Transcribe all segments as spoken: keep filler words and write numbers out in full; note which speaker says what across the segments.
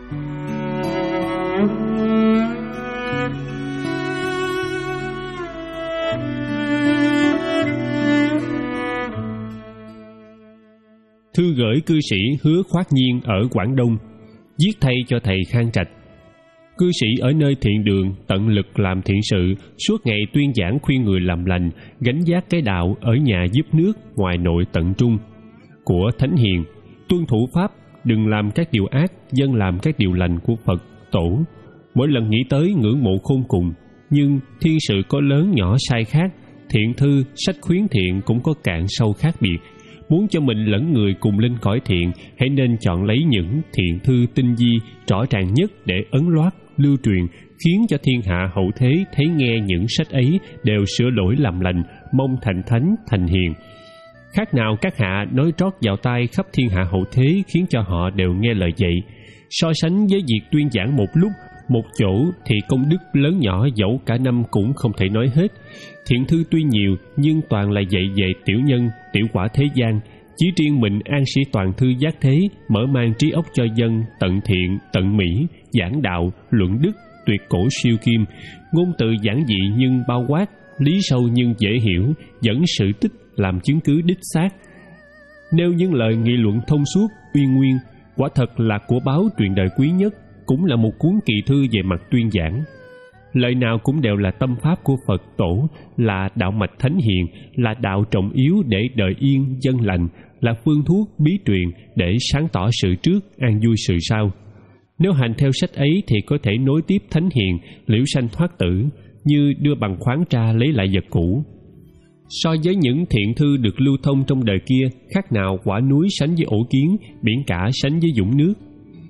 Speaker 1: Thư gửi cư sĩ Hứa Khoát Nhiên ở Quảng Đông, viết thay cho thầy Khang Trạch. Cư sĩ ở nơi thiện đường tận lực làm thiện sự, suốt ngày tuyên giảng khuyên người làm lành, gánh vác cái đạo ở nhà giúp nước, ngoài nội tận trung. Của Thánh Hiền, tuân thủ pháp, đừng làm các điều ác, dân làm các điều lành của Phật, Tổ. Mỗi lần nghĩ tới ngưỡng mộ khôn cùng, nhưng thiên sự có lớn nhỏ sai khác, thiện thư, sách khuyến thiện cũng có cạn sâu khác biệt. Muốn cho mình lẫn người cùng lên cõi thiện, hãy nên chọn lấy những thiện thư tinh vi, rõ ràng nhất để ấn loát, lưu truyền, khiến cho thiên hạ hậu thế thấy nghe những sách ấy đều sửa đổi làm lành, mong thành thánh, thành hiền. Khác nào các hạ nói trót vào tai khắp thiên hạ hậu thế, khiến cho họ đều nghe lời dạy. So sánh với việc tuyên giảng một lúc, một chỗ thì công đức lớn nhỏ dẫu cả năm cũng không thể nói hết. Thiện thư tuy nhiều nhưng toàn là dạy về tiểu nhân, tiểu quả thế gian. Chỉ riêng mình An Sĩ Toàn Thư giác thế, mở mang trí óc cho dân, tận thiện, tận mỹ, giảng đạo, luận đức, tuyệt cổ siêu kim, ngôn từ giản dị nhưng bao quát, lý sâu nhưng dễ hiểu, dẫn sự tích làm chứng cứ đích xác. Nêu những lời nghị luận thông suốt, uy nguyên, quả thật là của báo truyền đời quý nhất, cũng là một cuốn kỳ thư về mặt tuyên giảng. Lời nào cũng đều là tâm pháp của Phật Tổ, là đạo mạch thánh hiền, là đạo trọng yếu để đời yên dân lành, là phương thuốc bí truyền để sáng tỏ sự trước, an vui sự sau. Nếu hành theo sách ấy thì có thể nối tiếp thánh hiền, liễu sanh thoát tử, như đưa bằng khoáng ra lấy lại vật cũ. So với những thiện thư được lưu thông trong đời kia, khác nào quả núi sánh với ổ kiến, biển cả sánh với vũng nước.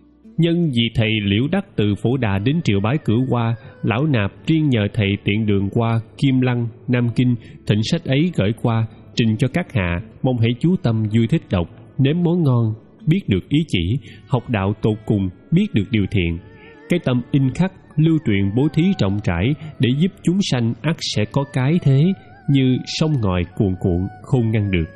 Speaker 1: Nhân vì thầy Liễu Đắc từ Phổ Đà đến Triệu Bái Cửu Hoa, lão nạp riêng nhờ thầy tiện đường qua Kim Lăng, Nam Kinh, thịnh sách ấy gửi qua, trình cho các hạ, mong hãy chú tâm vui thích đọc, nếm món ngon, biết được ý chỉ, học đạo tột cùng, biết được điều thiện. Cái tâm in khắc, lưu truyền bố thí rộng rãi để giúp chúng sanh ắt sẽ có cái thế, như sông ngòi cuồn cuộn không ngăn được.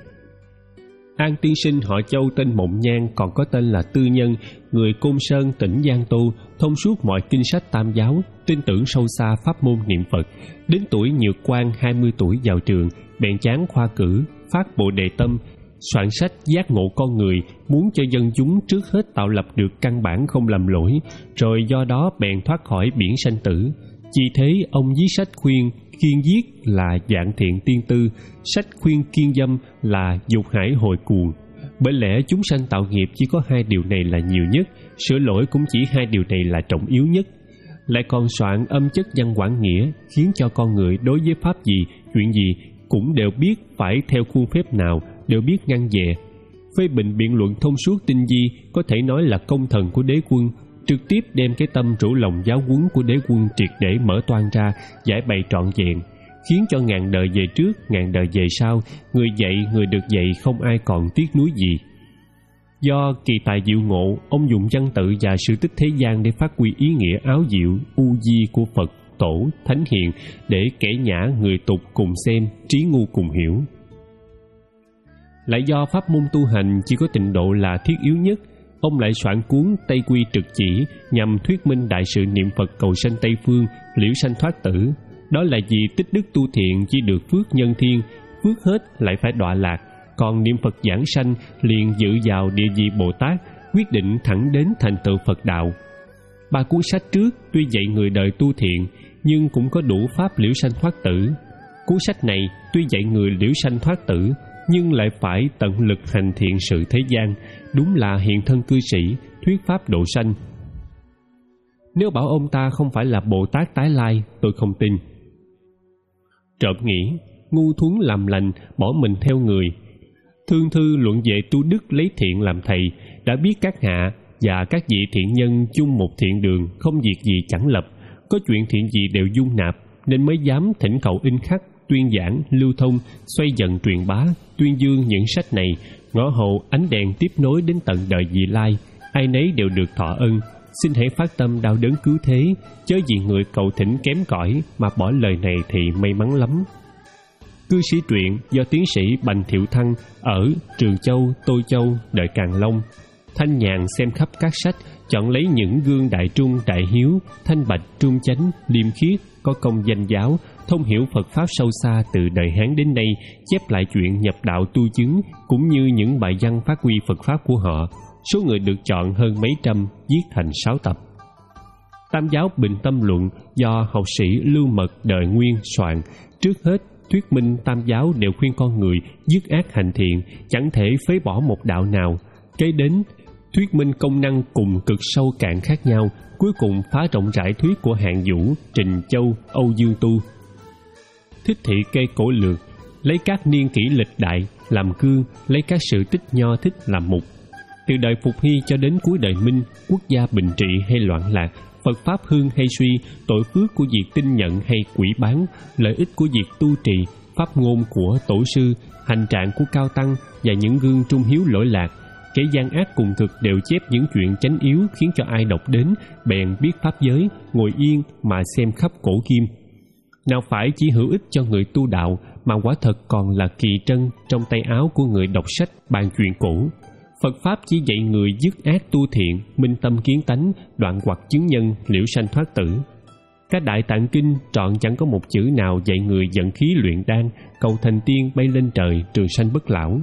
Speaker 1: An tiên sinh họ Châu tên Mộng Nhan, còn có tên là Tư Nhân, người Côn Sơn tỉnh Giang Tô, thông suốt mọi kinh sách tam giáo, tin tưởng sâu xa pháp môn niệm Phật. Đến tuổi nhược quan hai mươi tuổi vào trường, bèn chán khoa cử, phát Bồ Đề Tâm, soạn sách giác ngộ con người, muốn cho dân chúng trước hết tạo lập được căn bản không làm lỗi, rồi do đó bèn thoát khỏi biển sanh tử. Vì thế ông viết sách khuyên kiên giết là dạng thiện tiên tư, sách khuyên kiên dâm là dục hải hồi cuồng. Bởi lẽ chúng sanh tạo nghiệp chỉ có hai điều này là nhiều nhất, sửa lỗi cũng chỉ hai điều này là trọng yếu nhất. Lại còn soạn âm chất văn quản nghĩa, khiến cho con người đối với pháp gì, chuyện gì cũng đều biết phải theo khuôn phép nào, đều biết ngăn dè. Phê bình biện luận thông suốt tinh vi, có thể nói là công thần của đế quân, trực tiếp đem cái tâm rủ lòng giáo huấn của đế quân triệt để mở toan ra, giải bày trọn vẹn, khiến cho ngàn đời về trước, ngàn đời về sau, người dạy, người được dạy không ai còn tiếc nuối gì. Do kỳ tài diệu ngộ, ông dùng văn tự và sự tích thế gian để phát huy ý nghĩa áo diệu, u di của Phật, Tổ, Thánh Hiền, để kẻ nhã người tục cùng xem, trí ngu cùng hiểu. Lại do pháp môn tu hành chỉ có tịnh độ là thiết yếu nhất, ông lại soạn cuốn Tây Quy Trực Chỉ nhằm thuyết minh đại sự niệm Phật cầu sanh Tây Phương, liễu sanh thoát tử. Đó là vì tích đức tu thiện chỉ được phước nhân thiên, phước hết lại phải đọa lạc, còn niệm Phật giảng sanh liền dự vào địa vị Bồ Tát, quyết định thẳng đến thành tựu Phật đạo. Ba cuốn sách trước tuy dạy người đời tu thiện, nhưng cũng có đủ pháp liễu sanh thoát tử. Cuốn sách này tuy dạy người liễu sanh thoát tử, nhưng lại phải tận lực hành thiện sự thế gian, đúng là hiện thân cư sĩ, thuyết pháp độ sanh. Nếu bảo ông ta không phải là Bồ Tát tái lai, tôi không tin. Trộm nghĩ, ngu thuấn làm lành, bỏ mình theo người. Thương thư luận về tu đức lấy thiện làm thầy, đã biết các hạ và các vị thiện nhân chung một thiện đường, không việc gì chẳng lập, có chuyện thiện gì đều dung nạp, nên mới dám thỉnh cầu in khắc, tuyên giảng, lưu thông, xoay dần truyền bá, tuyên dương những sách này, ngõ hậu ánh đèn tiếp nối đến tận đời vị lai, ai nấy đều được thọ ân. Xin hãy phát tâm đau đớn cứu thế, chớ vì người cầu thỉnh kém cỏi mà bỏ lời này thì may mắn lắm. Cư sĩ truyện do tiến sĩ Bành Thiệu Thăng ở Trường Châu, Tô Châu, Đời Càn Long. Thanh nhàn xem khắp các sách, chọn lấy những gương đại trung đại hiếu, thanh bạch trung chánh, liêm khiết, có công danh giáo, thông hiểu Phật pháp sâu xa từ đời Hán đến nay, chép lại chuyện nhập đạo tu chứng cũng như những bài văn phát huy Phật pháp của họ. Số người được chọn hơn mấy trăm, viết thành sáu tập. Tam giáo bình tâm luận do học sĩ Lưu Mật đời Nguyên soạn. Trước hết, thuyết minh tam giáo đều khuyên con người dứt ác hành thiện, chẳng thể phế bỏ một đạo nào. Kế đến, thuyết minh công năng cùng cực sâu cạn khác nhau, cuối cùng phá rộng rãi thuyết của Hạng Vũ, Trình Châu, Âu Dương Tu. Thích thị kê cổ lược, lấy các niên kỷ lịch đại làm cương, lấy các sự tích nho thích làm mục. Từ đời Phục Hy cho đến cuối đời Minh, quốc gia bình trị hay loạn lạc, Phật pháp hương hay suy, tội phước của việc tin nhận hay quỷ bán, lợi ích của việc tu trì, pháp ngôn của tổ sư, hành trạng của cao tăng và những gương trung hiếu lỗi lạc, kẻ gian ác cùng cực đều chép những chuyện chánh yếu khiến cho ai đọc đến bèn biết pháp giới, ngồi yên mà xem khắp cổ kim. Nào phải chỉ hữu ích cho người tu đạo, mà quả thật còn là kỳ trân trong tay áo của người đọc sách bàn chuyện cổ. Phật pháp chỉ dạy người dứt ác tu thiện, minh tâm kiến tánh, đoạn hoặc chứng nhân, liễu sanh thoát tử. Các đại tạng kinh trọn chẳng có một chữ nào dạy người vận khí luyện đan, cầu thành tiên bay lên trời, trường sanh bất lão.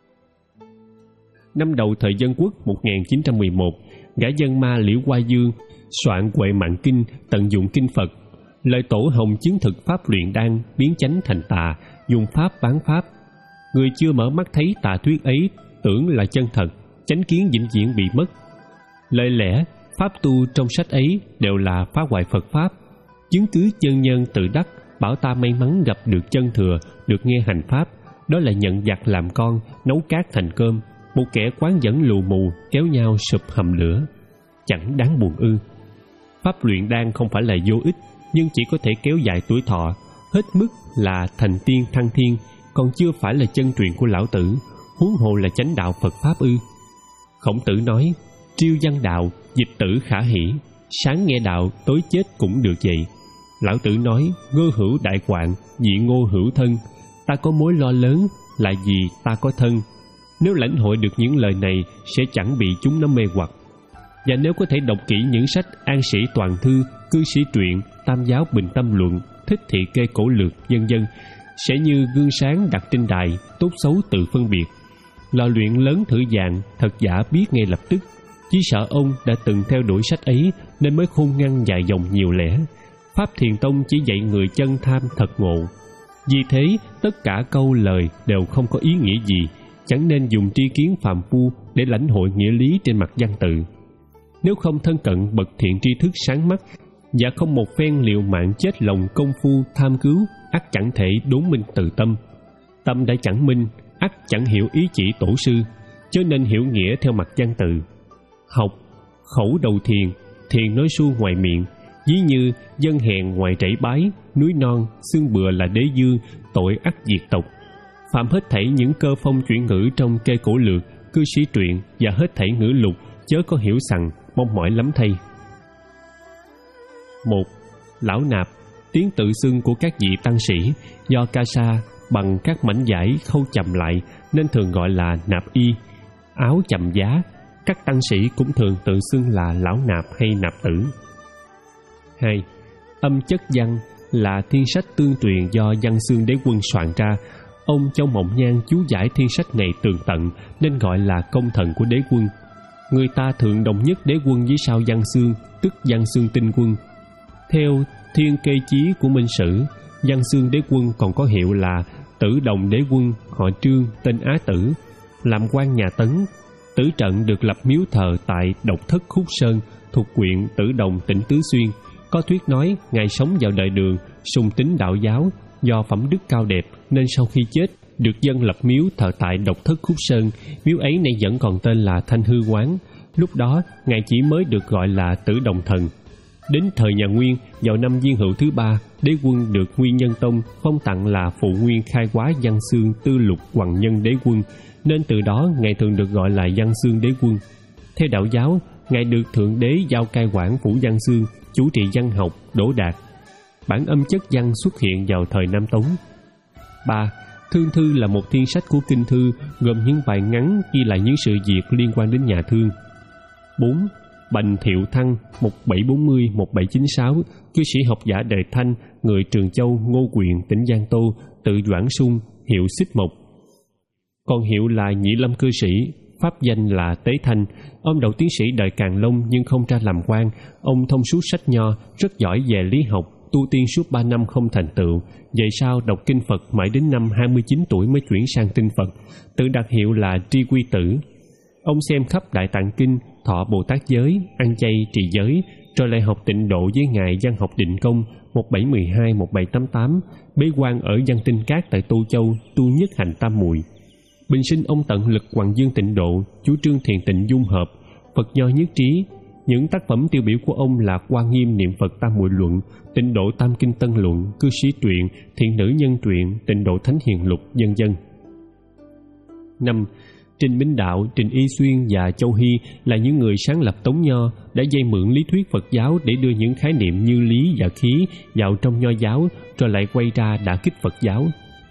Speaker 1: Năm đầu thời Dân Quốc một nghìn chín trăm mười một, gã dân ma Liễu Hoa Dương soạn Huệ Mạng Kinh, tận dụng kinh Phật, lời tổ hồng chứng thực pháp luyện đan, biến chánh thành tà, dùng pháp bán pháp. Người chưa mở mắt thấy tà thuyết ấy tưởng là chân thật, chánh kiến vĩnh viễn bị mất. Lời lẽ, pháp tu trong sách ấy đều là phá hoại Phật pháp. Chứng cứ chân nhân tự đắc, bảo ta may mắn gặp được chân thừa, được nghe hành pháp, đó là nhận giặc làm con, nấu cát thành cơm, một kẻ quán dẫn lù mù, kéo nhau sụp hầm lửa. Chẳng đáng buồn ư? Pháp luyện đan không phải là vô ích, nhưng chỉ có thể kéo dài tuổi thọ, hết mức là thành tiên thăng thiên, còn chưa phải là chân truyền của lão tử, huống hồ là chánh đạo Phật pháp ư? Khổng Tử nói, triêu văn đạo, dịch tử khả hỷ, sáng nghe đạo, tối chết cũng được vậy. Lão Tử nói, ngô hữu đại quạng, dị ngô hữu thân, ta có mối lo lớn là vì ta có thân. Nếu lãnh hội được những lời này sẽ chẳng bị chúng nó mê hoặc. Và nếu có thể đọc kỹ những sách An Sĩ Toàn Thư, Cư Sĩ Truyện, Tam Giáo Bình Tâm Luận, Thích Thị Kê Cổ Lược, vân vân, sẽ như gương sáng đặt trên đài, tốt xấu tự phân biệt. Lò luyện lớn thử dạng, thật giả biết ngay lập tức. Chỉ sợ ông đã từng theo đuổi sách ấy nên mới khôn ngăn dài dòng nhiều lẽ. Pháp Thiền Tông chỉ dạy người chân tham thật ngộ. Vì thế, tất cả câu lời đều không có ý nghĩa gì, chẳng nên dùng tri kiến phàm phu để lãnh hội nghĩa lý trên mặt văn tự. Nếu không thân cận bậc thiện tri thức sáng mắt và không một phen liều mạng chết lòng công phu tham cứu, ắt chẳng thể đốn minh từ tâm. Tâm đã chẳng minh, ắt chẳng hiểu ý chỉ tổ sư, cho nên hiểu nghĩa theo mặt văn tự. Học, khẩu đầu thiền, thiền nói suông ngoài miệng, ví như dân hèn ngoài trảy bái, núi non, xương bừa là đế dương, tội ắt diệt tộc. Phạm hết thảy những cơ phong chuyển ngữ trong Kê Cổ Lược, Cư Sĩ Truyện và hết thảy ngữ lục, chớ có hiểu sằng, mong mỏi lắm thay. Một. Lão nạp, tiếng tự xưng của các vị tăng sĩ, do ca sa bằng các mảnh vải khâu chầm lại nên thường gọi là nạp y, áo chầm giá. Các tăng sĩ cũng thường tự xưng là lão nạp hay nạp tử. Hai. Âm chất văn là thiên sách tương truyền do Văn Xương Đế Quân soạn ra. Ông Châu Mộng Nhan chú giải thiên sách này tường tận nên gọi là công thần của Đế Quân. Người ta thường đồng nhất Đế Quân với sao Văn Xương, tức Văn Xương Tinh Quân. Theo Thiên Kê Chí của Minh Sử, Văn Xương Đế Quân còn có hiệu là Tử Đồng Đế Quân, họ Trương, tên Á Tử, làm quan nhà Tấn. Tử trận được lập miếu thờ tại Độc Thất Khúc Sơn, thuộc huyện Tử Đồng, tỉnh Tứ Xuyên. Có thuyết nói ngài sống vào đời Đường, sùng tín đạo giáo, do phẩm đức cao đẹp nên sau khi chết được dân lập miếu thờ tại Độc Thất Khúc Sơn. Miếu ấy nay vẫn còn tên là Thanh Hư Quán. Lúc đó ngài chỉ mới được gọi là Tử Đồng Thần. Đến thời nhà Nguyên, vào năm Diên Hữu thứ ba, Đế Quân được Nguyên Nhân Tông phong tặng là phụ nguyên khai quá Văn Xương Tư Lục Hoằng Nhân Đế Quân, nên từ đó ngài thường được gọi là Văn Xương Đế Quân. Theo đạo giáo, ngài được Thượng Đế giao cai quản phủ Văn Xương, chủ trì văn học, đỗ đạt. Bản âm chất văn xuất hiện vào thời Nam Tống. Ba. Thương Thư là một thiên sách của kinh thư, gồm những bài ngắn ghi lại những sự việc liên quan đến nhà thương. Bốn. Bành Thiệu Thăng một bảy bốn không đến một bảy chín sáu, cư sĩ học giả đời Thanh, người Trường Châu, Ngô Quyền, tỉnh Giang Tô, tự Doãn Sung, hiệu Xích Mộc. Còn hiệu là Nhị Lâm cư sĩ, pháp danh là Tế Thanh. Ông đậu tiến sĩ đời Càn Long nhưng không ra làm quan. Ông thông suốt sách nho, rất giỏi về lý học, tu tiên suốt ba năm không thành tựu. Về sau đọc kinh Phật mãi đến năm hai mươi chín tuổi mới chuyển sang tin Phật, tự đặt hiệu là Tri Quy Tử. Ông xem khắp Đại Tạng Kinh, thọ Bồ Tát giới, ăn chay trì giới, rồi lại học tịnh độ với ngài Văn Học Định Công một bảy một hai đến một bảy tám tám, bế quan ở Văn Tinh Cát tại Tô Châu, tu nhất hành tam muội. Bình sinh ông tận lực Hoàng Dương tịnh độ, chủ trương thiền tịnh dung hợp, Phật nho nhất trí. Những tác phẩm tiêu biểu của ông là Quan Nghiêm Niệm Phật Tam Muội Luận, Tịnh Độ Tam Kinh Tân Luận, Cư Sĩ Truyện, Thiện Nữ Nhân Truyện, Tịnh Độ Thánh Hiền Lục, vân vân. năm. Trình Minh Đạo, Trình Y Xuyên và Châu Hy là những người sáng lập Tống Nho, đã dây mượn lý thuyết Phật giáo để đưa những khái niệm như lý và khí vào trong Nho giáo, rồi lại quay ra đả kích Phật giáo.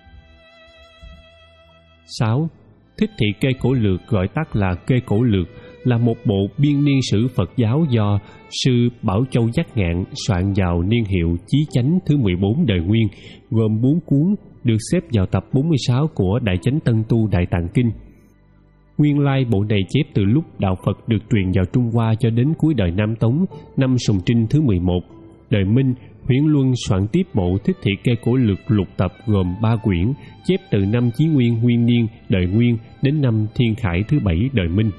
Speaker 1: sáu. Thích Thị Kê Cổ Lược, gọi tắt là Kê Cổ Lược, là một bộ biên niên sử Phật giáo do sư Bảo Châu Giác Ngạn soạn vào niên hiệu Chí Chánh thứ mười bốn đời Nguyên, gồm bốn cuốn, được xếp vào tập bốn mươi sáu của Đại Chánh Tân Tu Đại Tạng Kinh. Nguyên lai bộ này chép từ lúc đạo Phật được truyền vào Trung Hoa cho đến cuối đời Nam Tống, năm Sùng Trinh thứ mười một. Đời Minh, Huyễn Luân soạn tiếp bộ Thích Thị Kê Cổ Lược lục tập gồm ba quyển, chép từ năm Chí Nguyên Nguyên Niên đời Nguyên đến năm Thiên Khải thứ bảy đời Minh.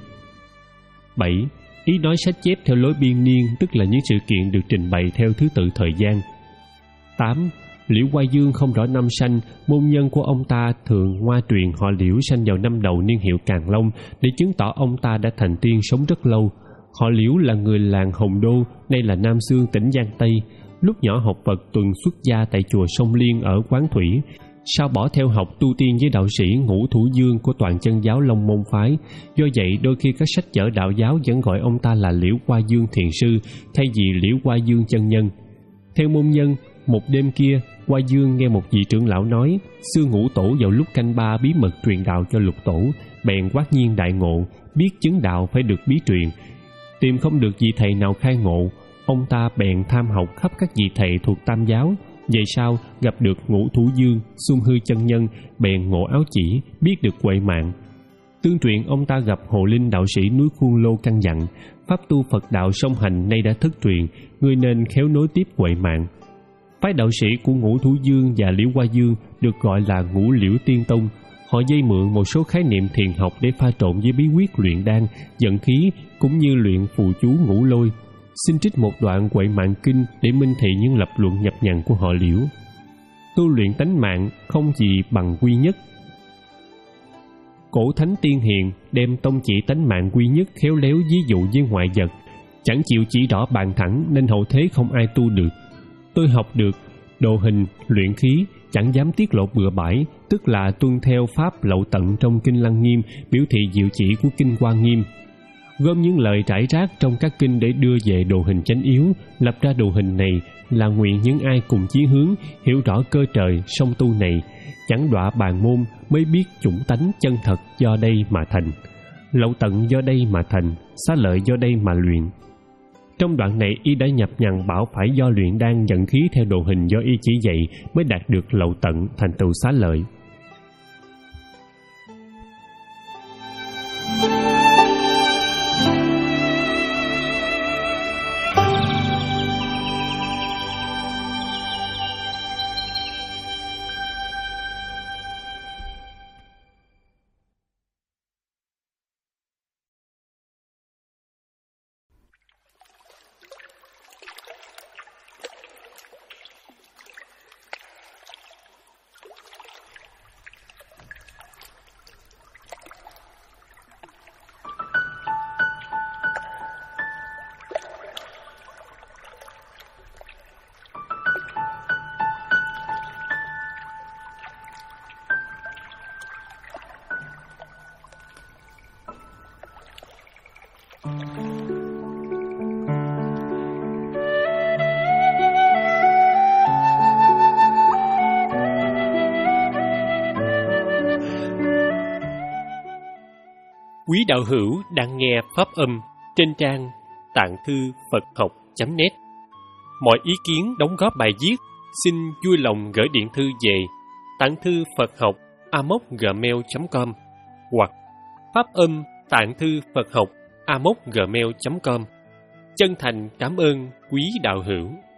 Speaker 1: bảy. Ý nói sách chép theo lối biên niên, tức là những sự kiện được trình bày theo thứ tự thời gian. tám. Liễu Quai Dương không rõ năm sanh, môn nhân của ông ta thường ngoa truyền họ Liễu sanh vào năm đầu niên hiệu Càn Long để chứng tỏ ông ta đã thành tiên sống rất lâu. Họ Liễu là người làng Hồng Đô, nay là Nam Xương, tỉnh Giang Tây. Lúc nhỏ học Phật tuần xuất gia tại chùa Sông Liên ở Quán Thủy, sau bỏ theo học tu tiên với đạo sĩ Ngũ Thủ Dương của Toàn Chân giáo Long Môn phái. Do vậy đôi khi các sách vở đạo giáo vẫn gọi ông ta là Liễu Quai Dương Thiền Sư thay vì Liễu Quai Dương chân nhân. Theo môn nhân, một đêm kia, Quai Dương nghe một vị trưởng lão nói, xưa Ngũ Tổ vào lúc canh ba bí mật truyền đạo cho Lục Tổ, bèn quát nhiên đại ngộ, biết chứng đạo phải được bí truyền. Tìm không được vị thầy nào khai ngộ, ông ta bèn tham học khắp các vị thầy thuộc Tam giáo. Về sau gặp được Ngũ Thủ Dương, Xuân Hư chân nhân, bèn ngộ áo chỉ, biết được huệ mạng. Tương truyền ông ta gặp Hồ Linh đạo sĩ núi Khuôn Lô căn dặn, pháp tu Phật đạo song hành nay đã thất truyền, ngươi nên khéo nối tiếp huệ mạng. Phái đạo sĩ của Ngũ Thủ Dương và Liễu Quai Dương được gọi là Ngũ Liễu Tiên Tông. Họ dây mượn một số khái niệm thiền học để pha trộn với bí quyết luyện đan, vận khí cũng như luyện phù chú ngũ lôi. Xin trích một đoạn Huệ Mạng Kinh để minh thị những lập luận nhập nhằn của họ Liễu. Tu luyện tánh mạng không gì bằng quy nhất. Cổ thánh tiên hiền đem tông chỉ tánh mạng quy nhất khéo léo ví dụ với ngoại vật, chẳng chịu chỉ rõ bàn thẳng nên hậu thế không ai tu được. Tôi học được đồ hình, luyện khí, chẳng dám tiết lộ bừa bãi, tức là tuân theo pháp lậu tận trong Kinh Lăng Nghiêm, biểu thị diệu chỉ của Kinh Hoa Nghiêm. Gom những lời rải rác trong các kinh để đưa về đồ hình chánh yếu, lập ra đồ hình này là nguyện những ai cùng chí hướng, hiểu rõ cơ trời song tu này, chẳng đọa bàn môn mới biết chủng tánh chân thật do đây mà thành, lậu tận do đây mà thành, xá lợi do đây mà luyện. Trong đoạn này y đã nhập nhằn bảo phải do luyện đan dẫn khí theo đồ hình do y chỉ dạy mới đạt được lậu tận thành tựu xá lợi. Quý đạo hữu đang nghe pháp âm trên trang tạng thư phật học chấm net. Mọi ý kiến đóng góp bài viết xin vui lòng gửi điện thư về tạng thư phật học a m o c gmail chấm com hoặc pháp âm tạng thư phật học a m o c gmail chấm com. Chân thành cảm ơn quý đạo hữu.